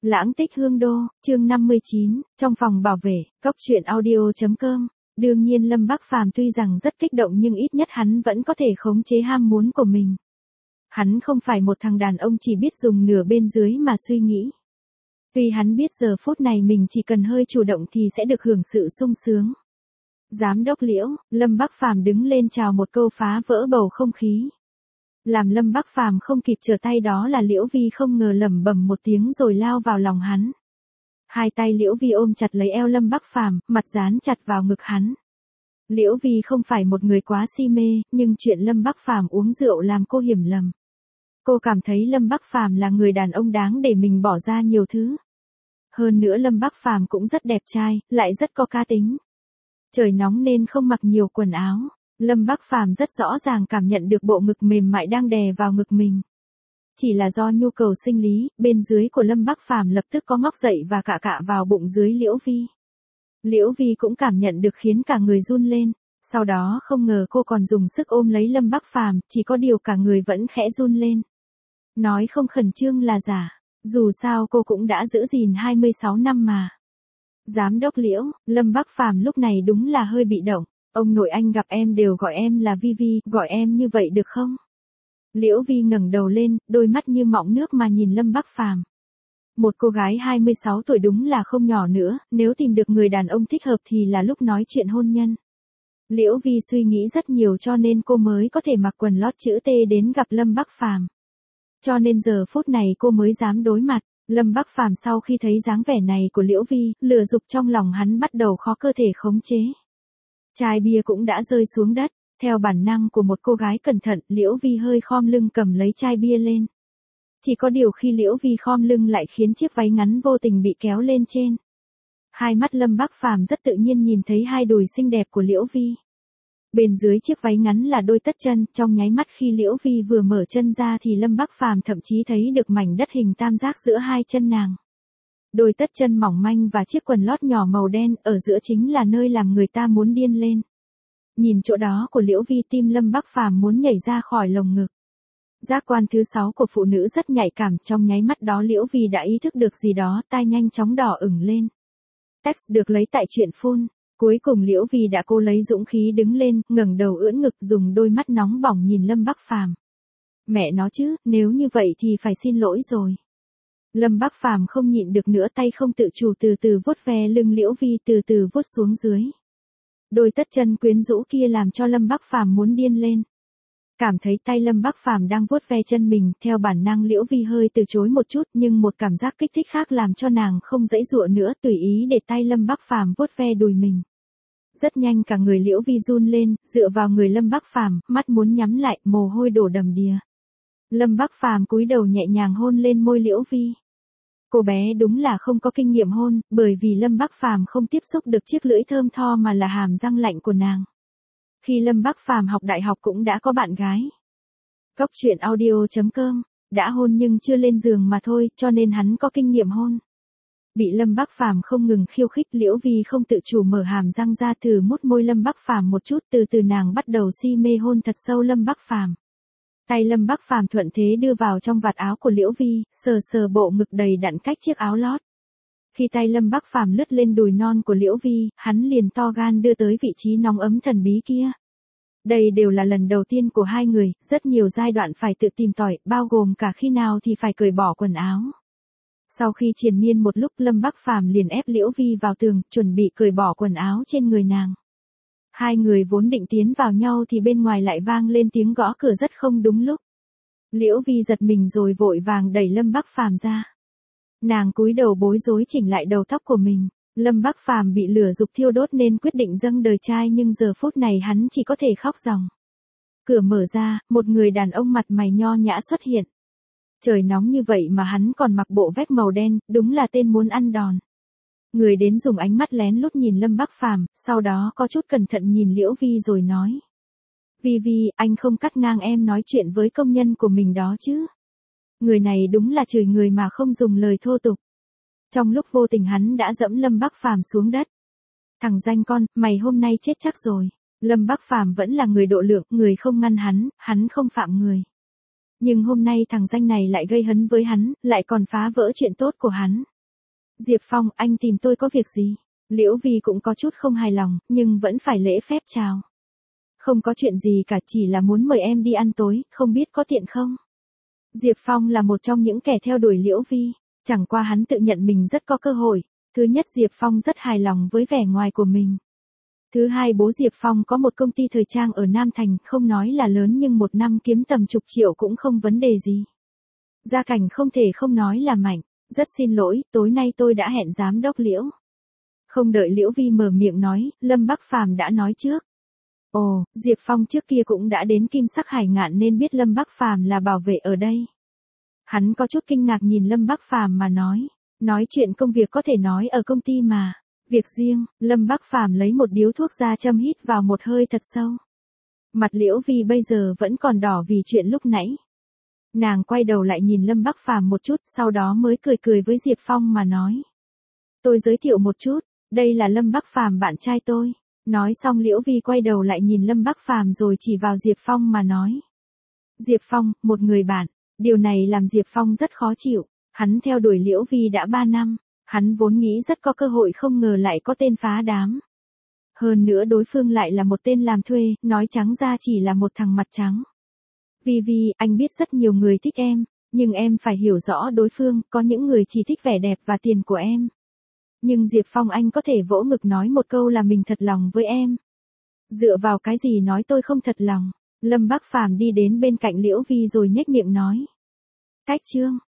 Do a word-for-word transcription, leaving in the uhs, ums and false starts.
Lãng tích hương đô, chương năm mươi chín, trong phòng bảo vệ, cốc truyện audio chấm com. Đương nhiên Lâm Bắc Phàm tuy rằng rất kích động nhưng ít nhất hắn vẫn có thể khống chế ham muốn của mình. Hắn không phải một thằng đàn ông chỉ biết dùng nửa bên dưới mà suy nghĩ. Vì hắn biết giờ phút này mình chỉ cần hơi chủ động thì sẽ được hưởng sự sung sướng. Giám đốc Liễu, Lâm Bắc Phàm đứng lên chào một câu phá vỡ bầu không khí. Làm Lâm Bắc Phàm không kịp trở tay đó là Liễu Vi không ngờ lẩm bẩm một tiếng rồi lao vào lòng hắn. Hai tay Liễu Vi ôm chặt lấy eo Lâm Bắc Phàm, mặt dán chặt vào ngực hắn. Liễu Vi không phải một người quá si mê, nhưng chuyện Lâm Bắc Phàm uống rượu làm cô hiểu lầm. Cô cảm thấy Lâm Bắc Phàm là người đàn ông đáng để mình bỏ ra nhiều thứ. Hơn nữa Lâm Bắc Phàm cũng rất đẹp trai, lại rất có cá tính. Trời nóng nên không mặc nhiều quần áo. Lâm Bắc Phàm rất rõ ràng cảm nhận được bộ ngực mềm mại đang đè vào ngực mình. Chỉ là do nhu cầu sinh lý, bên dưới của Lâm Bắc Phàm lập tức có ngóc dậy và cạ cạ vào bụng dưới Liễu Vi. Liễu Vi cũng cảm nhận được khiến cả người run lên, sau đó không ngờ cô còn dùng sức ôm lấy Lâm Bắc Phàm, chỉ có điều cả người vẫn khẽ run lên. Nói không khẩn trương là giả, dù sao cô cũng đã giữ gìn hai mươi sáu năm mà. Giám đốc Liễu, Lâm Bắc Phàm lúc này đúng là hơi bị động. Ông nội anh gặp em đều gọi em là Vi Vi, gọi em như vậy được không? Liễu Vi ngẩng đầu lên, đôi mắt như mọng nước mà nhìn Lâm Bắc Phàm. Một cô gái hai mươi sáu tuổi đúng là không nhỏ nữa, nếu tìm được người đàn ông thích hợp thì là lúc nói chuyện hôn nhân. Liễu Vi suy nghĩ rất nhiều cho nên cô mới có thể mặc quần lót chữ T đến gặp Lâm Bắc Phàm. Cho nên giờ phút này cô mới dám đối mặt. Lâm Bắc Phàm sau khi thấy dáng vẻ này của Liễu Vi, lửa dục trong lòng hắn bắt đầu khó cơ thể khống chế. Chai bia cũng đã rơi xuống đất, theo bản năng của một cô gái cẩn thận, Liễu Vi hơi khom lưng cầm lấy chai bia lên. Chỉ có điều khi Liễu Vi khom lưng lại khiến chiếc váy ngắn vô tình bị kéo lên trên. Hai mắt Lâm Bắc Phàm rất tự nhiên nhìn thấy hai đùi xinh đẹp của Liễu Vi. Bên dưới chiếc váy ngắn là đôi tất chân, trong nháy mắt khi Liễu Vi vừa mở chân ra thì Lâm Bắc Phàm thậm chí thấy được mảnh đất hình tam giác giữa hai chân nàng. Đôi tất chân mỏng manh và chiếc quần lót nhỏ màu đen, ở giữa chính là nơi làm người ta muốn điên lên. Nhìn chỗ đó của Liễu Vi, tim Lâm Bắc Phàm muốn nhảy ra khỏi lồng ngực. Giác quan thứ sáu của phụ nữ rất nhạy cảm, trong nháy mắt đó Liễu Vi đã ý thức được gì đó, tai nhanh chóng đỏ ửng lên. Text được lấy tại truyện phun. Cuối cùng Liễu Vi đã cố lấy dũng khí đứng lên, ngẩng đầu ưỡn ngực dùng đôi mắt nóng bỏng nhìn Lâm Bắc Phàm. Mẹ nó chứ, nếu như vậy thì phải xin lỗi rồi. Lâm Bắc Phàm không nhịn được nữa, tay không tự chủ từ từ vuốt ve lưng Liễu Vi, từ từ vuốt xuống dưới. Đôi tất chân quyến rũ kia làm cho Lâm Bắc Phàm muốn điên lên. Cảm thấy tay Lâm Bắc Phàm đang vuốt ve chân mình, theo bản năng Liễu Vi hơi từ chối một chút, nhưng một cảm giác kích thích khác làm cho nàng không giãy giụa nữa, tùy ý để tay Lâm Bắc Phàm vuốt ve đùi mình. Rất nhanh cả người Liễu Vi run lên, dựa vào người Lâm Bắc Phàm, mắt muốn nhắm lại, mồ hôi đổ đầm đìa. Lâm Bắc Phàm cúi đầu nhẹ nhàng hôn lên môi Liễu Vi. Cô bé đúng là không có kinh nghiệm hôn, bởi vì Lâm Bắc Phàm không tiếp xúc được chiếc lưỡi thơm tho mà là hàm răng lạnh của nàng. Khi Lâm Bắc Phàm học đại học cũng đã có bạn gái. Cốc truyện audio chấm com, đã hôn nhưng chưa lên giường mà thôi, cho nên hắn có kinh nghiệm hôn. Bị Lâm Bắc Phàm không ngừng khiêu khích, Liễu Vi không tự chủ mở hàm răng ra thử mút môi Lâm Bắc Phàm một chút, từ từ nàng bắt đầu si mê hôn thật sâu Lâm Bắc Phàm. Tay Lâm Bắc Phàm thuận thế đưa vào trong vạt áo của Liễu Vi, sờ sờ bộ ngực đầy đặn cách chiếc áo lót. Khi tay Lâm Bắc Phàm lướt lên đùi non của Liễu Vi, hắn liền to gan đưa tới vị trí nóng ấm thần bí kia. Đây đều là lần đầu tiên của hai người, rất nhiều giai đoạn phải tự tìm tòi, bao gồm cả khi nào thì phải cởi bỏ quần áo. Sau khi triền miên một lúc, Lâm Bắc Phàm liền ép Liễu Vi vào tường, chuẩn bị cởi bỏ quần áo trên người nàng. Hai người vốn định tiến vào nhau thì bên ngoài lại vang lên tiếng gõ cửa rất không đúng lúc. Liễu Vi giật mình rồi vội vàng đẩy Lâm Bắc Phàm ra. Nàng cúi đầu bối rối chỉnh lại đầu tóc của mình. Lâm Bắc Phàm bị lửa dục thiêu đốt nên quyết định dâng đời trai, nhưng giờ phút này hắn chỉ có thể khóc ròng. Cửa mở ra, một người đàn ông mặt mày nho nhã xuất hiện. Trời nóng như vậy mà hắn còn mặc bộ vest màu đen, đúng là tên muốn ăn đòn. Người đến dùng ánh mắt lén lút nhìn Lâm Bắc Phàm, sau đó có chút cẩn thận nhìn Liễu Vi rồi nói. Vi Vi, anh không cắt ngang em nói chuyện với công nhân của mình đó chứ. Người này đúng là chửi người mà không dùng lời thô tục. Trong lúc vô tình hắn đã dẫm Lâm Bắc Phàm xuống đất. Thằng danh con, mày hôm nay chết chắc rồi. Lâm Bắc Phàm vẫn là người độ lượng, người không ngăn hắn, hắn không phạm người. Nhưng hôm nay thằng danh này lại gây hấn với hắn, lại còn phá vỡ chuyện tốt của hắn. Diệp Phong, anh tìm tôi có việc gì? Liễu Vi cũng có chút không hài lòng, nhưng vẫn phải lễ phép chào. Không có chuyện gì cả, chỉ là muốn mời em đi ăn tối, không biết có tiện không? Diệp Phong là một trong những kẻ theo đuổi Liễu Vi, chẳng qua hắn tự nhận mình rất có cơ hội. Thứ nhất, Diệp Phong rất hài lòng với vẻ ngoài của mình. Thứ hai, bố Diệp Phong có một công ty thời trang ở Nam Thành, không nói là lớn nhưng một năm kiếm tầm chục triệu cũng không vấn đề gì. Gia cảnh không thể không nói là mạnh. Rất xin lỗi, tối nay tôi đã hẹn giám đốc Liễu. Không đợi Liễu Vi mở miệng nói, Lâm Bắc Phàm đã nói trước. Ồ, Diệp Phong trước kia cũng đã đến Kim Sắc Hải Ngạn nên biết Lâm Bắc Phàm là bảo vệ ở đây. Hắn có chút kinh ngạc nhìn Lâm Bắc Phàm mà nói, nói chuyện công việc có thể nói ở công ty mà, việc riêng. Lâm Bắc Phàm lấy một điếu thuốc ra châm hít vào một hơi thật sâu. Mặt Liễu Vi bây giờ vẫn còn đỏ vì chuyện lúc nãy. Nàng quay đầu lại nhìn Lâm Bắc Phàm một chút, sau đó mới cười cười với Diệp Phong mà nói. Tôi giới thiệu một chút, đây là Lâm Bắc Phàm bạn trai tôi. Nói xong Liễu Vi quay đầu lại nhìn Lâm Bắc Phàm rồi chỉ vào Diệp Phong mà nói. Diệp Phong, một người bạn. Điều này làm Diệp Phong rất khó chịu. Hắn theo đuổi Liễu Vi đã ba năm. Hắn vốn nghĩ rất có cơ hội, không ngờ lại có tên phá đám. Hơn nữa đối phương lại là một tên làm thuê, nói trắng ra chỉ là một thằng mặt trắng. Vi Vi, anh biết rất nhiều người thích em, nhưng em phải hiểu rõ đối phương, có những người chỉ thích vẻ đẹp và tiền của em. Nhưng Diệp Phong, anh có thể vỗ ngực nói một câu là mình thật lòng với em. Dựa vào cái gì nói tôi không thật lòng? Lâm Bắc Phàm đi đến bên cạnh Liễu Vi rồi nhếch miệng nói. Cách chương